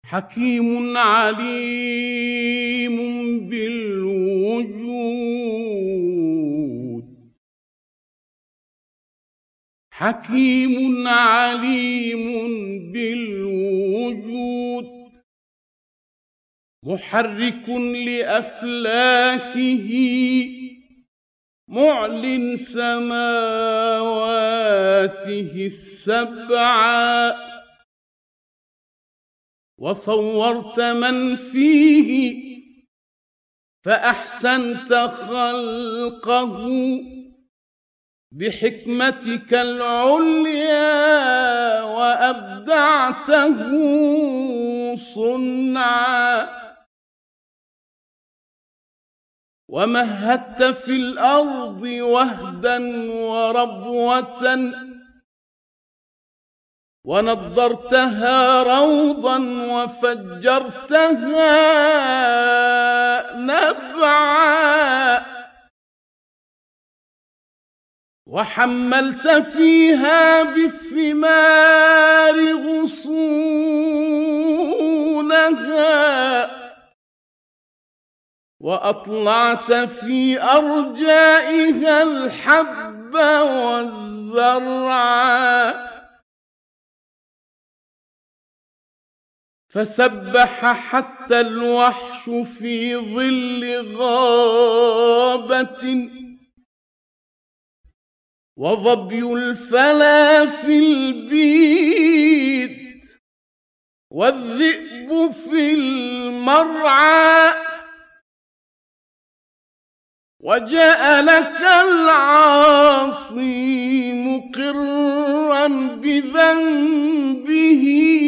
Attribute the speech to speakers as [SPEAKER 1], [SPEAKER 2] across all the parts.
[SPEAKER 1] حكيم عليم بالوجود، حكيم عليم بالوجود، محرك لأفلاكه معلن سماواته السبعا، وصورت من فيه فأحسنت خلقه بحكمتك العليا وأبدعته صنعا، ومهدت في الأرض وهدا وربوة، ونضرتها روضا وفجرتها نبعا، وحملت فيها بالثمار غصونها، وأطلعت في أرجائها الحب والزرع، فسبح حتى الوحش في ظل غابة، وظبي الفلا في البيد، والذئب في المرعى، وجاء لك العاصي مقرا بذنبه،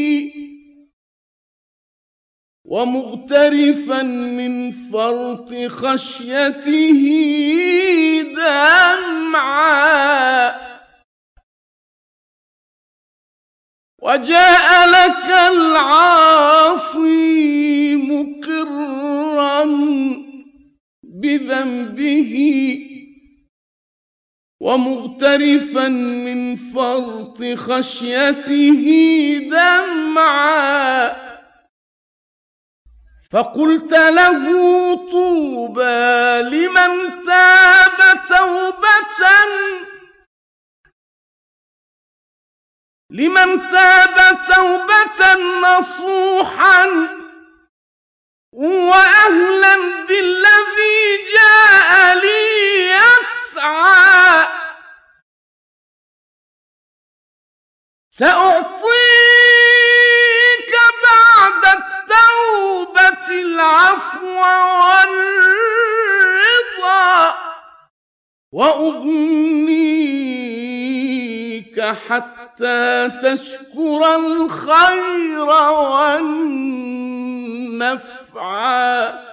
[SPEAKER 1] ومغترفا من فرط خشيته دمعا، وجاء لك العاصي مقرا بذنبه، ومغترفا من فرط خشيته دمعا، فقلت له طوبى لمن تاب توبة نصوحا، وأهلا بالذي جاء لي يسعى، سأعطيك بعد التوبة العفو والرضا، وأغنيك حتى تشكر الخير والنفع.